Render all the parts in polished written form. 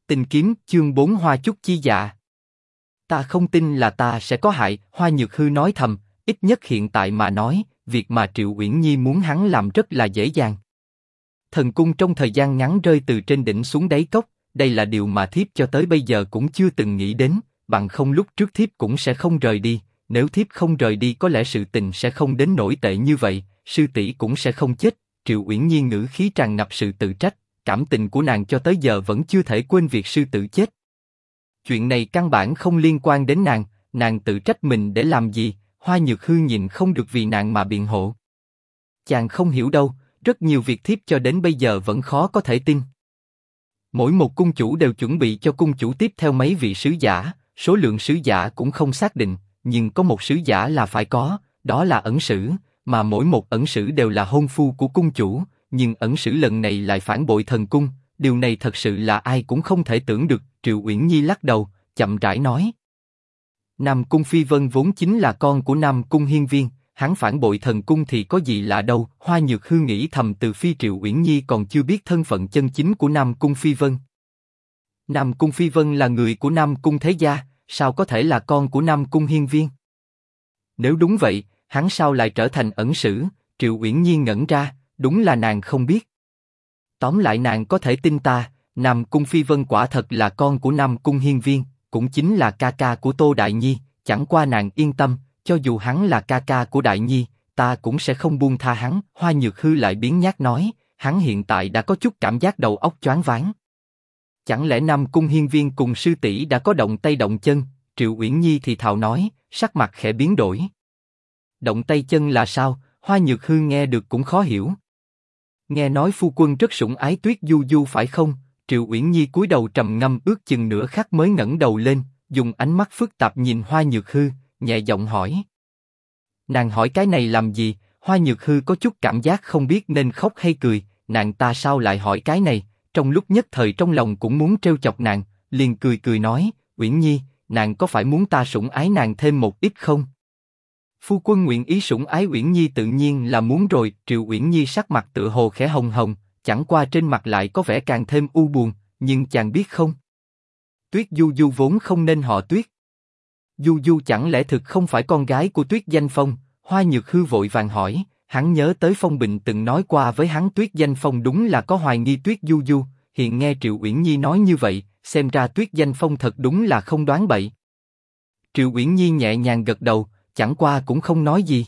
Tình kiếm chương 4 Hoa chúc chi dạ. Ta không tin là ta sẽ có hại, Hoa Nhược Hư nói thầm, ít nhất hiện tại mà nói, việc mà Triệu Uyển Nhi muốn hắn làm rất là dễ dàng. Thần cung trong thời gian ngắn rơi từ trên đỉnh xuống đáy cốc, đây là điều mà thiếp cho tới bây giờ cũng chưa từng nghĩ đến, bằng không lúc trước thiếp cũng sẽ không rời đi, nếu thiếp không rời đi có lẽ sự tình sẽ không đến nỗi tệ như vậy, sư tỷ cũng sẽ không chết. Triệu Uyển Nhi ngữ khí tràn ngập sự tự trách, cảm tình của nàng cho tới giờ vẫn chưa thể quên việc sư tử chết. Chuyện này căn bản không liên quan đến nàng tự trách mình để làm gì? Hoa Nhược Hư nhìn không được vì nàng mà biện hộ. Chàng không hiểu đâu, rất nhiều việc thiếp cho đến bây giờ vẫn khó có thể tin. Mỗi một cung chủ đều chuẩn bị cho cung chủ tiếp theo mấy vị sứ giả, số lượng sứ giả cũng không xác định, nhưng có một sứ giả là phải có, đó là ẩn sử, mà mỗi một ẩn sử đều là hôn phu của cung chủ, nhưng ẩn sử lần này lại phản bội thần cung, điều này thật sự là ai cũng không thể tưởng được. Triệu Uyển Nhi lắc đầu, chậm rãi nói: Nam Cung Phi Vân vốn chính là con của Nam Cung Hiên Viên, hắn phản bội thần cung thì có gì lạ đâu. Hoa Nhược Hư nghĩ thầm, từ phi Triệu Uyển Nhi còn chưa biết thân phận chân chính của Nam Cung Phi Vân. Nam Cung Phi Vân là người của Nam Cung Thế Gia, sao có thể là con của Nam Cung Hiên Viên? Nếu đúng vậy, hắn sao lại trở thành ẩn sử? Triệu Uyển Nhi ngẩn ra, đúng là nàng không biết. Tóm lại nàng có thể tin ta, Nam Cung Phi Vân quả thật là con của Nam Cung Hiên Viên, cũng chính là ca ca của Tô Đại Nhi. Chẳng qua nàng yên tâm, cho dù hắn là ca ca của Đại Nhi, ta cũng sẽ không buông tha hắn. Hoa Nhược Hư lại biếng nhác nói, hắn hiện tại đã có chút cảm giác đầu óc choáng váng. Chẳng lẽ Nam Cung Hiên Viên cùng sư tỷ đã có động tay động chân? Triệu Uyển Nhi thì thào nói, sắc mặt khẽ biến đổi. Động tay chân là sao? Hoa Nhược Hư nghe được cũng khó hiểu. Nghe nói phu quân rất sủng ái Tuyết Du Du phải không? Triệu Uyển Nhi cúi đầu trầm ngâm ước chừng nửa khắc mới ngẩng đầu lên, dùng ánh mắt phức tạp nhìn Hoa Nhược Hư, nhẹ giọng hỏi. Nàng hỏi cái này làm gì? Hoa Nhược Hư có chút cảm giác không biết nên khóc hay cười, nàng ta sao lại hỏi cái này? Trong lúc nhất thời trong lòng cũng muốn trêu chọc nàng, liền cười cười nói, Uyển Nhi, nàng có phải muốn ta sủng ái nàng thêm một ít không? Phu quân nguyện ý sủng ái Uyển Nhi tự nhiên là muốn rồi. Triệu Uyển Nhi sắc mặt tựa hồ khẽ hồng hồng, chẳng qua trên mặt lại có vẻ càng thêm u buồn, nhưng chàng biết không? Tuyết Du Du vốn không nên họ Tuyết. Du Du chẳng lẽ thực không phải con gái của Tuyết Danh Phong? Hoa Nhược Hư vội vàng hỏi, hắn nhớ tới Phong Bình từng nói qua với hắn Tuyết Danh Phong đúng là có hoài nghi Tuyết Du Du, hiện nghe Triệu Uyển Nhi nói như vậy, xem ra Tuyết Danh Phong thật đúng là không đoán bậy. Triệu Uyển Nhi nhẹ nhàng gật đầu, chẳng qua cũng không nói gì.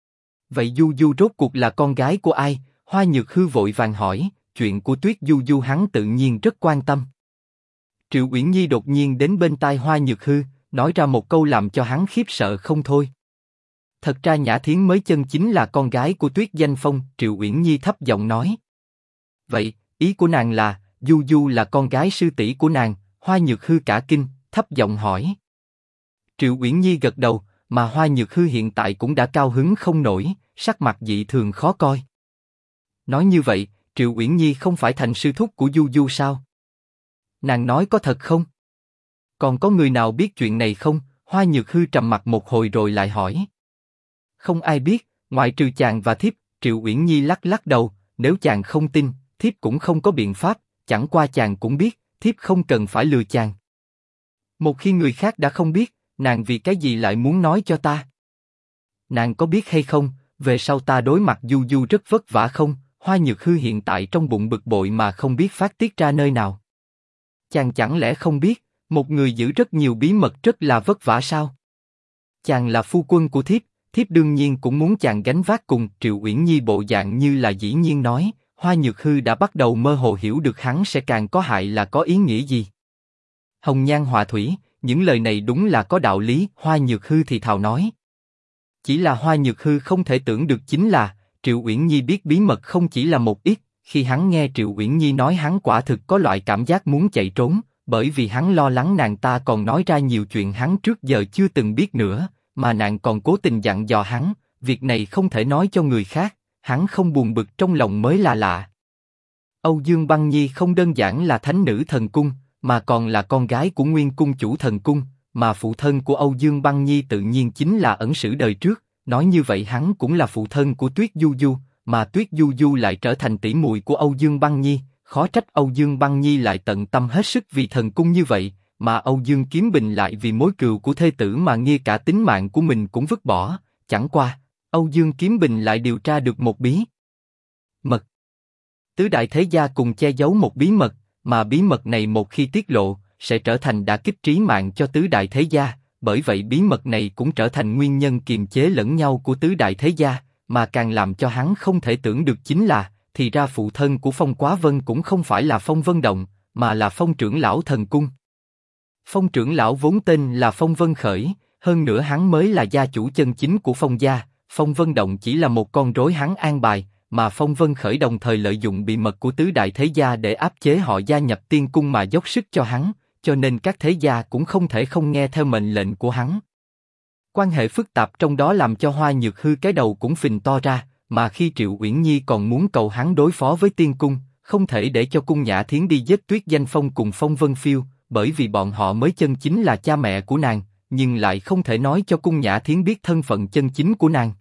Vậy Du Du rốt cuộc là con gái của ai? Hoa Nhược Hư vội vàng hỏi, chuyện của Tuyết Du Du hắn tự nhiên rất quan tâm. Triệu Uyển Nhi đột nhiên đến bên tai Hoa Nhược Hư, nói ra một câu làm cho hắn khiếp sợ không thôi. Thật ra Nhã Thiến mới chân chính là con gái của Tuyết Danh Phong. Triệu Uyển Nhi thấp giọng nói. Vậy, ý của nàng là, Du Du là con gái sư tỷ của nàng? Hoa Nhược Hư cả kinh, thấp giọng hỏi. Triệu Uyển Nhi gật đầu, mà Hoa Nhược Hư hiện tại cũng đã cao hứng không nổi, sắc mặt dị thường khó coi. Nói như vậy, Triệu Uyển Nhi không phải thành sư thúc của Du Du sao? Nàng nói có thật không? Còn có người nào biết chuyện này không? Hoa Nhược Hư trầm mặc một hồi rồi lại hỏi. Không ai biết, ngoại trừ chàng và thiếp. Triệu Uyển Nhi lắc lắc đầu, nếu chàng không tin, thiếp cũng không có biện pháp, chẳng qua chàng cũng biết, thiếp không cần phải lừa chàng. Một khi người khác đã không biết, nàng vì cái gì lại muốn nói cho ta? Nàng có biết hay không, về sau ta đối mặt Du Du rất vất vả không? Hoa Nhược Hư hiện tại trong bụng bực bội mà không biết phát tiết ra nơi nào. Chàng chẳng lẽ không biết, một người giữ rất nhiều bí mật rất là vất vả sao? Chàng là phu quân của thiếp, thiếp đương nhiên cũng muốn chàng gánh vác cùng. Triệu Uyển Nhi bộ dạng như là dĩ nhiên nói. Hoa Nhược Hư đã bắt đầu mơ hồ hiểu được hắn sẽ càng có hại là có ý nghĩa gì. Hồng nhan họa thủy, những lời này đúng là có đạo lý. Hoa Nhược Hư thì thào nói. Chỉ là Hoa Nhược Hư không thể tưởng được chính là, Triệu Uyển Nhi biết bí mật không chỉ là một ít. Khi hắn nghe Triệu Uyển Nhi nói, hắn quả thực có loại cảm giác muốn chạy trốn, bởi vì hắn lo lắng nàng ta còn nói ra nhiều chuyện hắn trước giờ chưa từng biết nữa, mà nàng còn cố tình dặn dò hắn, việc này không thể nói cho người khác, hắn không buồn bực trong lòng mới là lạ. Âu Dương Băng Nhi không đơn giản là thánh nữ thần cung, mà còn là con gái của nguyên cung chủ thần cung, mà phụ thân của Âu Dương Băng Nhi tự nhiên chính là ẩn sử đời trước. Nói như vậy hắn cũng là phụ thân của Tuyết Du Du, mà Tuyết Du Du lại trở thành tỷ muội của Âu Dương Băng Nhi, khó trách Âu Dương Băng Nhi lại tận tâm hết sức vì thần cung như vậy, mà Âu Dương Kiếm Bình lại vì mối cừu của thê tử mà ngay cả tính mạng của mình cũng vứt bỏ. Chẳng qua, Âu Dương Kiếm Bình lại điều tra được một bí mật. Tứ đại thế gia cùng che giấu một bí mật, mà bí mật này một khi tiết lộ, sẽ trở thành đả kích trí mạng cho tứ đại thế gia. Bởi vậy bí mật này cũng trở thành nguyên nhân kiềm chế lẫn nhau của tứ đại thế gia, mà càng làm cho hắn không thể tưởng được chính là, thì ra phụ thân của Phong Quá Vân cũng không phải là Phong Vân Động, mà là Phong trưởng lão thần cung. Phong trưởng lão vốn tên là Phong Vân Khởi, hơn nữa hắn mới là gia chủ chân chính của Phong gia. Phong Vân Động chỉ là một con rối hắn an bài, mà Phong Vân Khởi đồng thời lợi dụng bí mật của tứ đại thế gia để áp chế họ gia nhập tiên cung mà dốc sức cho hắn, cho nên các thế gia cũng không thể không nghe theo mệnh lệnh của hắn. Quan hệ phức tạp trong đó làm cho Hoa Nhược Hư cái đầu cũng phình to ra, mà khi Triệu Uyển Nhi còn muốn cầu hắn đối phó với tiên cung, không thể để cho cung Nhã Thiến đi giết Tuyết Danh Phong cùng Phong Vân Phiêu, bởi vì bọn họ mới chân chính là cha mẹ của nàng, nhưng lại không thể nói cho cung Nhã Thiến biết thân phận chân chính của nàng.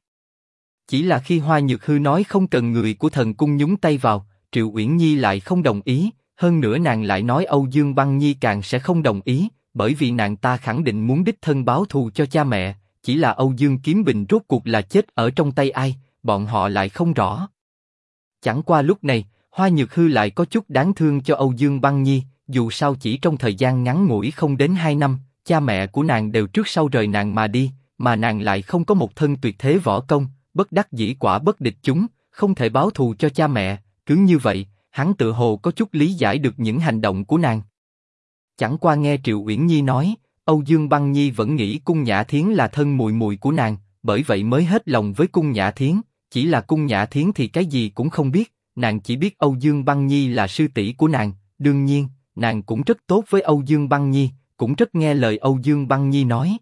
Chỉ là khi Hoa Nhược Hư nói không cần người của thần cung nhúng tay vào, Triệu Uyển Nhi lại không đồng ý, hơn nữa nàng lại nói Âu Dương Băng Nhi càng sẽ không đồng ý, bởi vì nàng ta khẳng định muốn đích thân báo thù cho cha mẹ, chỉ là Âu Dương Kiếm Bình rốt cuộc là chết ở trong tay ai, bọn họ lại không rõ. Chẳng qua lúc này, Hoa Nhược Hư lại có chút đáng thương cho Âu Dương Băng Nhi, dù sao chỉ trong thời gian ngắn ngủi không đến 2 năm, cha mẹ của nàng đều trước sau rời nàng mà đi, mà nàng lại không có một thân tuyệt thế võ công, bất đắc dĩ quả bất địch chúng, không thể báo thù cho cha mẹ, cứ như vậy, hắn tự hồ có chút lý giải được những hành động của nàng. Chẳng qua nghe Triệu Uyển Nhi nói, Âu Dương Băng Nhi vẫn nghĩ cung Nhã Thiến là thân muội muội của nàng, bởi vậy mới hết lòng với cung Nhã Thiến, chỉ là cung Nhã Thiến thì cái gì cũng không biết, nàng chỉ biết Âu Dương Băng Nhi là sư tỷ của nàng, đương nhiên, nàng cũng rất tốt với Âu Dương Băng Nhi, cũng rất nghe lời Âu Dương Băng Nhi nói.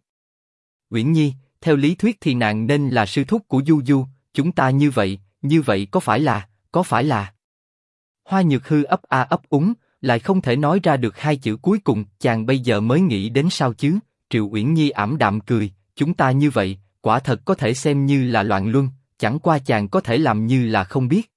Uyển Nhi, theo lý thuyết thì nàng nên là sư thúc của Du Du, chúng ta như vậy có phải là? Hoa Nhược Hư ấp a ấp úng, lại không thể nói ra được hai chữ cuối cùng, chàng bây giờ mới nghĩ đến sao chứ? Triệu Uyển Nhi ảm đạm cười, chúng ta như vậy, quả thật có thể xem như là loạn luân, chẳng qua chàng có thể làm như là không biết.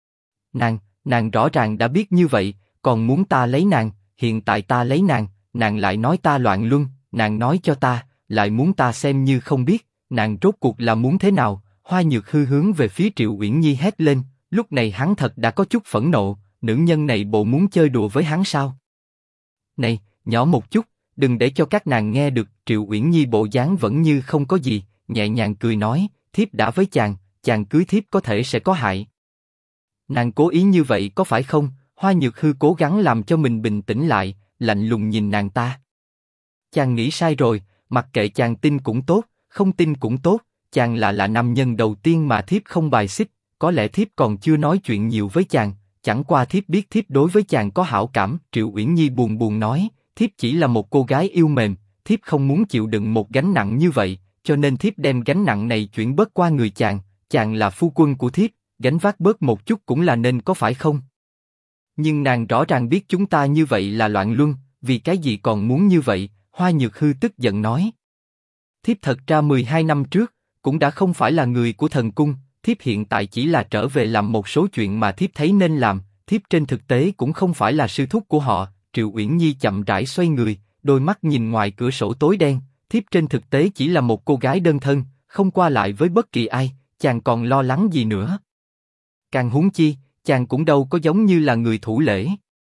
Nàng rõ ràng đã biết như vậy, còn muốn ta lấy nàng, hiện tại ta lấy nàng lại nói ta loạn luân, nàng nói cho ta, lại muốn ta xem như không biết, nàng rốt cuộc là muốn thế nào? Hoa Nhược Hư hướng về phía Triệu Uyển Nhi hét lên, lúc này hắn thật đã có chút phẫn nộ, nữ nhân này bộ muốn chơi đùa với hắn sao? Này, nhỏ một chút, đừng để cho các nàng nghe được. Triệu Uyển Nhi bộ dáng vẫn như không có gì, nhẹ nhàng cười nói, thiếp đã với chàng cưới thiếp có thể sẽ có hại. Nàng cố ý như vậy có phải không? Hoa Nhược Hư cố gắng làm cho mình bình tĩnh lại, lạnh lùng nhìn nàng ta. Chàng nghĩ sai rồi, mặc kệ chàng tin cũng tốt, không tin cũng tốt, chàng là nam nhân đầu tiên mà thiếp không bài xích, có lẽ thiếp còn chưa nói chuyện nhiều với chàng, chẳng qua thiếp biết thiếp đối với chàng có hảo cảm. Triệu Uyển Nhi buồn buồn nói, thiếp chỉ là một cô gái yêu mềm, thiếp không muốn chịu đựng một gánh nặng như vậy, cho nên thiếp đem gánh nặng này chuyển bớt qua người chàng là phu quân của thiếp, gánh vác bớt một chút cũng là nên có phải không? Nhưng nàng rõ ràng biết chúng ta như vậy là loạn luân, vì cái gì còn muốn như vậy? Hoa Nhược Hư tức giận nói. Thiếp thật ra 12 năm trước, cũng đã không phải là người của thần cung, thiếp hiện tại chỉ là trở về làm một số chuyện mà thiếp thấy nên làm, thiếp trên thực tế cũng không phải là sư thúc của họ. Triệu Uyển Nhi chậm rãi xoay người, đôi mắt nhìn ngoài cửa sổ tối đen, thiếp trên thực tế chỉ là một cô gái đơn thân, không qua lại với bất kỳ ai, chàng còn lo lắng gì nữa? Càng huống chi, chàng cũng đâu có giống như là người thủ lễ.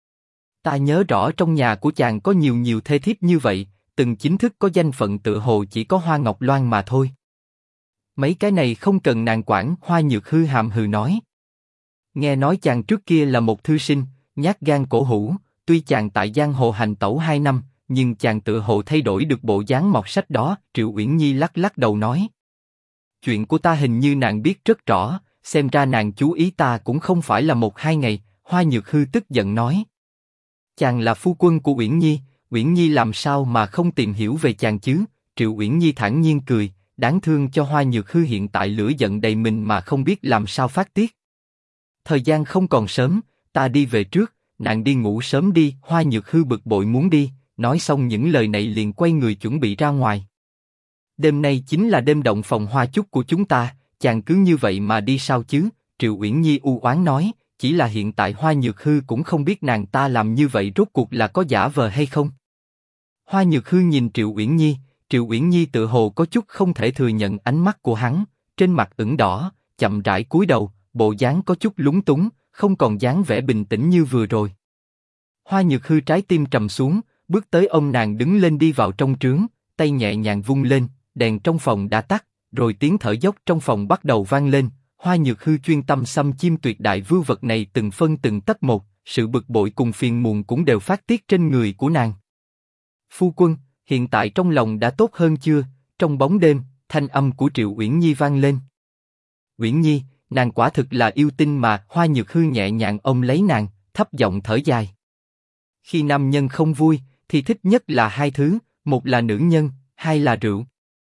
Ta nhớ rõ trong nhà của chàng có nhiều thê thiếp như vậy, từng chính thức có danh phận tự hồ chỉ có Hoa Ngọc Loan mà thôi. Mấy cái này không cần nàng quản. Hoa Nhược Hư hàm hừ nói. Nghe nói chàng trước kia là một thư sinh, nhát gan cổ hủ, tuy chàng tại giang hồ hành tẩu 2 năm, nhưng chàng tự hồ thay đổi được bộ dáng mọt sách đó. Triệu Uyển Nhi lắc lắc đầu nói. Chuyện của ta hình như nàng biết rất rõ, xem ra nàng chú ý ta cũng không phải là 1-2 ngày. Hoa Nhược Hư tức giận nói. Chàng là phu quân của Uyển Nhi, Uyển Nhi làm sao mà không tìm hiểu về chàng chứ? Triệu Uyển Nhi thản nhiên cười, đáng thương cho Hoa Nhược Hư hiện tại lửa giận đầy mình mà không biết làm sao phát tiết. Thời gian không còn sớm, ta đi về trước, nàng đi ngủ sớm đi. Hoa Nhược Hư bực bội muốn đi, nói xong những lời này liền quay người chuẩn bị ra ngoài. Đêm nay chính là đêm động phòng hoa chúc của chúng ta, chàng cứ như vậy mà đi sao chứ? Triệu Uyển Nhi u oán nói, chỉ là hiện tại Hoa Nhược Hư cũng không biết nàng ta làm như vậy rốt cuộc là có giả vờ hay không. Hoa Nhược Hư nhìn Triệu Uyển Nhi tự hồ có chút không thể thừa nhận ánh mắt của hắn, trên mặt ửng đỏ, chậm rãi cúi đầu, bộ dáng có chút lúng túng, không còn dáng vẻ bình tĩnh như vừa rồi. Hoa Nhược Hư trái tim trầm xuống, bước tới ôm nàng đứng lên đi vào trong trướng, tay nhẹ nhàng vung lên, đèn trong phòng đã tắt, rồi tiếng thở dốc trong phòng bắt đầu vang lên. Hoa Nhược Hư chuyên tâm xăm chim tuyệt đại vưu vật này từng phân từng tấc một, sự bực bội cùng phiền muộn cũng đều phát tiết trên người của nàng. Phu quân, hiện tại trong lòng đã tốt hơn chưa? Trong bóng đêm, thanh âm của Triệu Uyển Nhi vang lên. Uyển Nhi, nàng quả thực là yêu tinh mà. Hoa Nhược Hư nhẹ nhàng ôm lấy nàng, thấp giọng thở dài. Khi nam nhân không vui, thì thích nhất là hai thứ, một là nữ nhân, hai là rượu.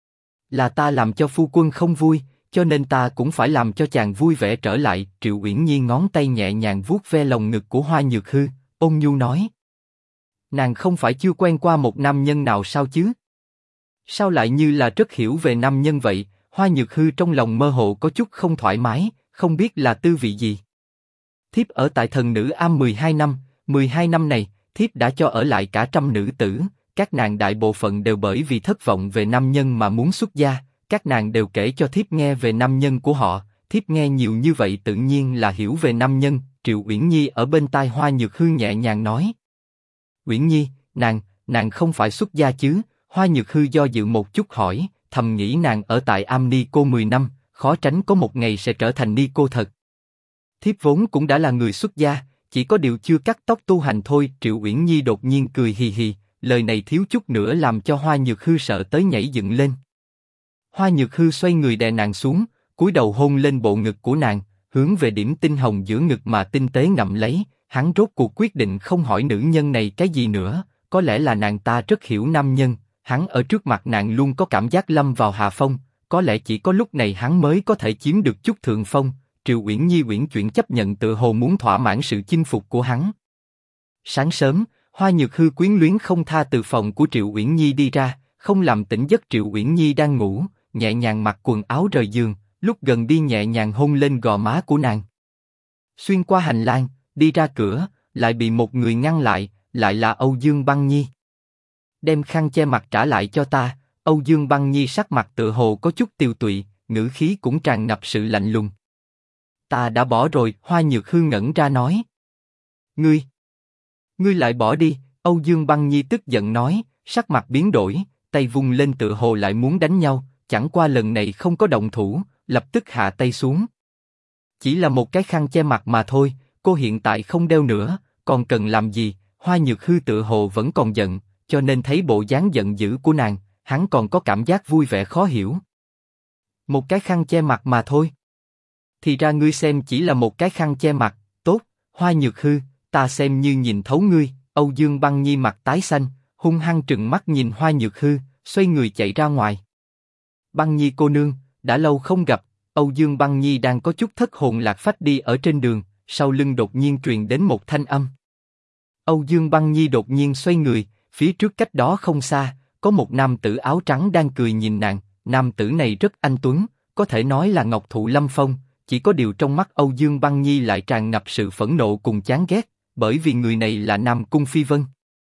Là ta làm cho phu quân không vui, cho nên ta cũng phải làm cho chàng vui vẻ trở lại. Triệu Uyển Nhi ngón tay nhẹ nhàng vuốt ve lồng ngực của Hoa Nhược Hư, ôn nhu nói. Nàng không phải chưa quen qua một nam nhân nào sao chứ? Sao lại như là rất hiểu về nam nhân vậy? Hoa Nhược Hư trong lòng mơ hồ có chút không thoải mái, không biết là tư vị gì. Thiếp ở tại Thần Nữ Am 12 năm, 12 năm này, thiếp đã cho ở lại cả trăm nữ tử, các nàng đại bộ phận đều bởi vì thất vọng về nam nhân mà muốn xuất gia, các nàng đều kể cho thiếp nghe về nam nhân của họ, thiếp nghe nhiều như vậy tự nhiên là hiểu về nam nhân. Triệu Uyển Nhi ở bên tai Hoa Nhược Hư nhẹ nhàng nói. Uyển Nhi, nàng không phải xuất gia chứ? Hoa Nhược Hư do dự một chút hỏi, thầm nghĩ nàng ở tại Am Ni Cô 10 năm, khó tránh có một ngày sẽ trở thành Ni Cô thật. Thiếp vốn cũng đã là người xuất gia, chỉ có điều chưa cắt tóc tu hành thôi. Triệu Uyển Nhi đột nhiên cười hì hì, lời này thiếu chút nữa làm cho Hoa Nhược Hư sợ tới nhảy dựng lên. Hoa Nhược Hư xoay người đè nàng xuống, cúi đầu hôn lên bộ ngực của nàng, hướng về điểm tinh hồng giữa ngực mà tinh tế ngậm lấy. Hắn rốt cuộc quyết định không hỏi nữ nhân này cái gì nữa, có lẽ là nàng ta rất hiểu nam nhân, hắn ở trước mặt nàng luôn có cảm giác lâm vào hạ phong, có lẽ chỉ có lúc này hắn mới có thể chiếm được chút thượng phong. Triệu Uyển Nhi uyển chuyển chấp nhận tự hồ muốn thỏa mãn sự chinh phục của hắn. Sáng sớm, Hoa Nhược Hư quyến luyến không tha từ phòng của Triệu Uyển Nhi đi ra, không làm tỉnh giấc Triệu Uyển Nhi đang ngủ, nhẹ nhàng mặc quần áo rời giường, lúc gần đi nhẹ nhàng hôn lên gò má của nàng. Xuyên qua hành lang, đi ra cửa, lại bị một người ngăn lại, lại là Âu Dương Băng Nhi. Đem khăn che mặt trả lại cho ta. Âu Dương Băng Nhi sắc mặt tựa hồ có chút tiều tụy, ngữ khí cũng tràn ngập sự lạnh lùng. Ta đã bỏ rồi. Hoa Nhược Hư ngẩn ra nói. Ngươi lại bỏ đi. Âu Dương Băng Nhi tức giận nói, sắc mặt biến đổi, tay vung lên tựa hồ lại muốn đánh nhau, chẳng qua lần này không có động thủ, lập tức hạ tay xuống. Chỉ là một cái khăn che mặt mà thôi, cô hiện tại không đeo nữa, còn cần làm gì? Hoa Nhược Hư tựa hồ vẫn còn giận, cho nên thấy bộ dáng giận dữ của nàng, hắn còn có cảm giác vui vẻ khó hiểu. Một cái khăn che mặt mà thôi. Thì ra ngươi xem chỉ là một cái khăn che mặt, tốt, Hoa Nhược Hư, ta xem như nhìn thấu ngươi. Âu Dương Băng Nhi mặt tái xanh, hung hăng trừng mắt nhìn Hoa Nhược Hư, xoay người chạy ra ngoài. Băng Nhi cô nương, đã lâu không gặp. Âu Dương Băng Nhi đang có chút thất hồn lạc phách đi ở trên đường, sau lưng đột nhiên truyền đến một thanh âm. Âu Dương Băng Nhi đột nhiên xoay người, phía trước cách đó không xa, có một nam tử áo trắng đang cười nhìn nàng. Nam tử này rất anh tuấn, có thể nói là ngọc thụ lâm phong, chỉ có điều trong mắt Âu Dương Băng Nhi lại tràn ngập sự phẫn nộ cùng chán ghét, bởi vì người này là Nam Cung Phi Vân.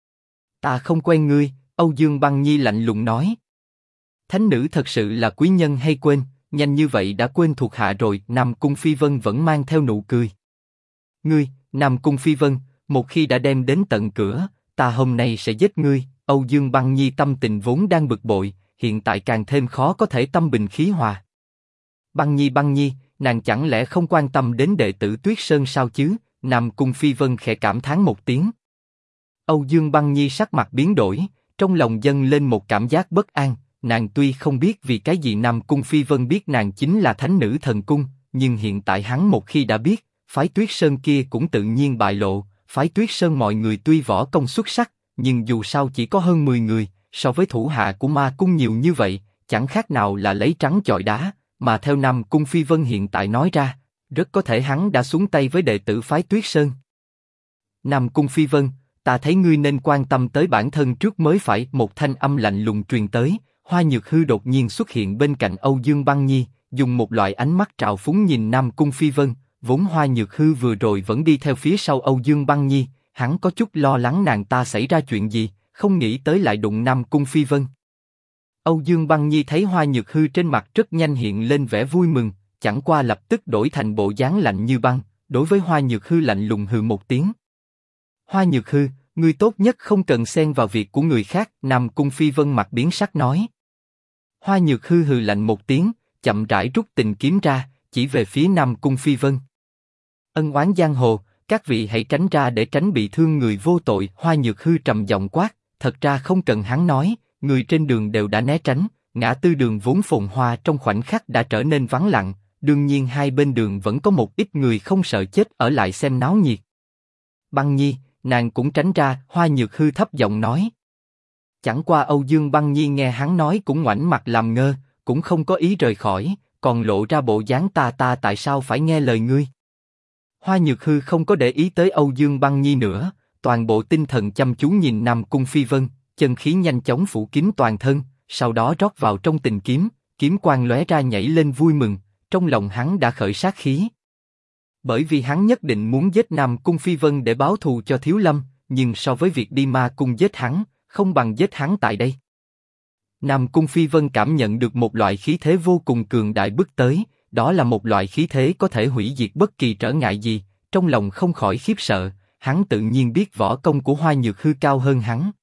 Ta không quen ngươi. Âu Dương Băng Nhi lạnh lùng nói. Thánh nữ thật sự là quý nhân hay quên, nhanh như vậy đã quên thuộc hạ rồi. Nam Cung Phi Vân vẫn mang theo nụ cười. Ngươi, Nam Cung Phi Vân, một khi đã đem đến tận cửa, ta hôm nay sẽ giết ngươi. Âu Dương Băng Nhi tâm tình vốn đang bực bội, hiện tại càng thêm khó có thể tâm bình khí hòa. Băng Nhi, nàng chẳng lẽ không quan tâm đến đệ tử Tuyết Sơn sao chứ? Nam Cung Phi Vân khẽ cảm thán một tiếng. Âu Dương Băng Nhi sắc mặt biến đổi, trong lòng dâng lên một cảm giác bất an. Nàng tuy không biết vì cái gì Nam Cung Phi Vân biết nàng chính là thánh nữ thần cung, nhưng hiện tại hắn một khi đã biết, phái Tuyết Sơn kia cũng tự nhiên bại lộ. Phái Tuyết Sơn mọi người tuy võ công xuất sắc, nhưng dù sao chỉ có hơn 10 người, so với thủ hạ của Ma Cung nhiều như vậy, chẳng khác nào là lấy trắng chọi đá. Mà theo Nam Cung Phi Vân hiện tại nói ra, rất có thể hắn đã xuống tay với đệ tử phái Tuyết Sơn. Nam Cung Phi Vân, ta thấy ngươi nên quan tâm tới bản thân trước mới phải. Một thanh âm lạnh lùng truyền tới. Hoa Nhược Hư đột nhiên xuất hiện bên cạnh Âu Dương Băng Nhi, dùng một loại ánh mắt trào phúng nhìn Nam Cung Phi Vân, vốn Hoa Nhược Hư vừa rồi vẫn đi theo phía sau Âu Dương Băng Nhi, hắn có chút lo lắng nàng ta xảy ra chuyện gì, không nghĩ tới lại đụng Nam Cung Phi Vân. Âu Dương Băng Nhi thấy Hoa Nhược Hư trên mặt rất nhanh hiện lên vẻ vui mừng, chẳng qua lập tức đổi thành bộ dáng lạnh như băng, đối với Hoa Nhược Hư lạnh lùng hừ một tiếng. Hoa Nhược Hư, ngươi tốt nhất không cần xen vào việc của người khác, Nam Cung Phi Vân mặt biến sắc nói. Hoa Nhược Hư hừ lạnh một tiếng, chậm rãi rút tình kiếm ra, chỉ về phía Nam Cung Phi Vân. Ân oán giang hồ, các vị hãy tránh ra để tránh bị thương người vô tội. Hoa Nhược Hư trầm giọng quát, thật ra không cần hắn nói, người trên đường đều đã né tránh, ngã tư đường vốn phồn hoa trong khoảnh khắc đã trở nên vắng lặng, đương nhiên hai bên đường vẫn có một ít người không sợ chết ở lại xem náo nhiệt. Băng Nhi, nàng cũng tránh ra, Hoa Nhược Hư thấp giọng nói. Chẳng qua Âu Dương Băng Nhi nghe hắn nói cũng ngoảnh mặt làm ngơ, cũng không có ý rời khỏi, còn lộ ra bộ dáng ta tại sao phải nghe lời ngươi. Hoa Nhược Hư không có để ý tới Âu Dương Băng Nhi nữa, toàn bộ tinh thần chăm chú nhìn Nam Cung Phi Vân, chân khí nhanh chóng phủ kín toàn thân, sau đó rót vào trong tình kiếm, kiếm quang lóe ra nhảy lên vui mừng, trong lòng hắn đã khởi sát khí. Bởi vì hắn nhất định muốn giết Nam Cung Phi Vân để báo thù cho Thiếu Lâm, nhưng so với việc đi ma cung giết hắn, không bằng giết hắn tại đây. Nam Cung Phi Vân cảm nhận được một loại khí thế vô cùng cường đại bước tới, đó là một loại khí thế có thể hủy diệt bất kỳ trở ngại gì, trong lòng không khỏi khiếp sợ, hắn tự nhiên biết võ công của Hoa Nhược Hư cao hơn hắn.